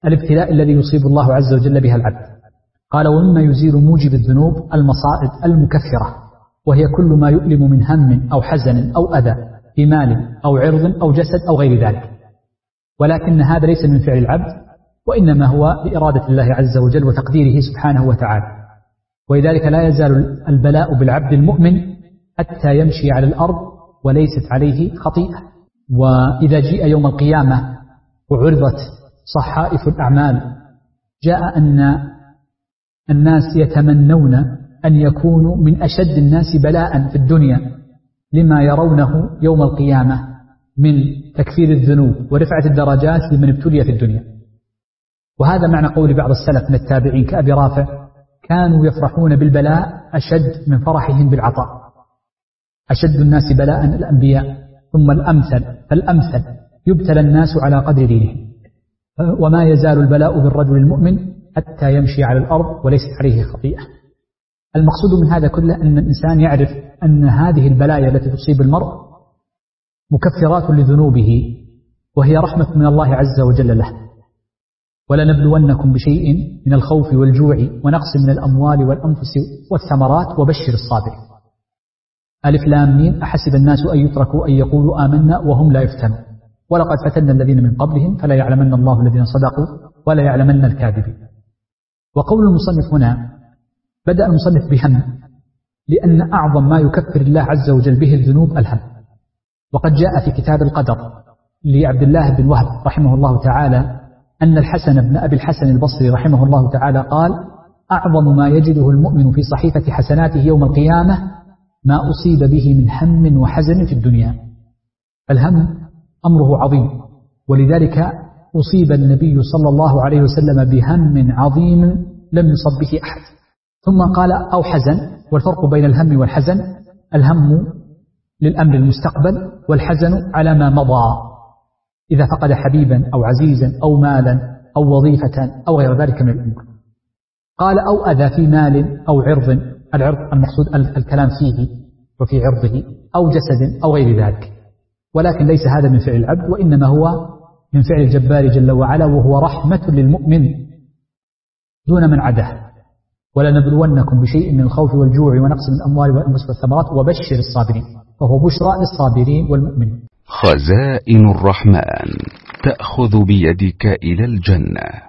الابتلاء الذي يصيب الله عز وجل بها العبد. قال: ومما يزيل موجب الذنوب المصائب المكفرة، وهي كل ما يؤلم من هم أو حزن أو أذى في مال أو عرض أو جسد أو غير ذلك، ولكن هذا ليس من فعل العبد، وإنما هو بإرادة الله عز وجل وتقديره سبحانه وتعالى. ولذلك لا يزال البلاء بالعبد المؤمن حتى يمشي على الأرض وليست عليه خطيئة. وإذا جيء يوم القيامة وعرضت صحائف الأعمال، جاء أن الناس يتمنون أن يكونوا من أشد الناس بلاء في الدنيا لما يرونه يوم القيامة من تكفير الذنوب ورفعة الدرجات لمن ابتلي في الدنيا. وهذا معنى قول بعض السلف من التابعين كأبي رافع: كانوا يفرحون بالبلاء أشد من فرحهم بالعطاء. أشد الناس بلاء الأنبياء، ثم الأمثل فالأمثل، يبتلى الناس على قدر دينهم. وما يزال البلاء بالرجل المؤمن حتى يمشي على الأرض وليست عليه خطيئة. المقصود من هذا كله أن الإنسان يعرف أن هذه البلايا التي تصيب المرء مكفرات لذنوبه، وهي رحمة من الله عز وجل له. ولنبلونكم بشيء من الخوف والجوع ونقص من الأموال والأنفس والثمرات وبشر الصابرين. ألف لام ميم: أحسب الناس أن يتركوا أن يقولوا آمنا وهم لا يفتنون ولقد فتنا الذين من قبلهم فلا يعلمن الله الذين صدقوا ولا يعلمن الكاذبين. وقول المصنف هنا: بدأ المصنف بهم، لأن أعظم ما يكفر الله عز وجل به الذنوب الهم. وقد جاء في كتاب القدر لعبد الله بن وهب رحمه الله تعالى أن الحسن بن أبي الحسن البصري رحمه الله تعالى قال: أعظم ما يجده المؤمن في صحيفة حسناته يوم القيامة ما أصيب به من هم وحزن في الدنيا. الهم أمره عظيم، ولذلك أصيب النبي صلى الله عليه وسلم بهم عظيم لم يصب به أحد. ثم قال: أو حزن. والفرق بين الهم والحزن: الهم للأمر المستقبل، والحزن على ما مضى، إذا فقد حبيبا أو عزيزا أو مالا أو وظيفة أو غير ذلك من الأمور. قال: أو أذى في مال أو عرض. العرض المقصود الكلام فيه وفي عرضه، أو جسد أو غير ذلك. ولكن ليس هذا من فعل العبد، وإنما هو من فعل الجبار جل وعلا، وهو رحمة للمؤمن دون من عداه. ولنبلونكم بشيء من الخوف والجوع ونقص من الأموال والأنفس والثمرات وبشر الصابرين، فهو بشرى للصابرين والمؤمنين. خزائن الرحمن تأخذ بيدك إلى الجنة.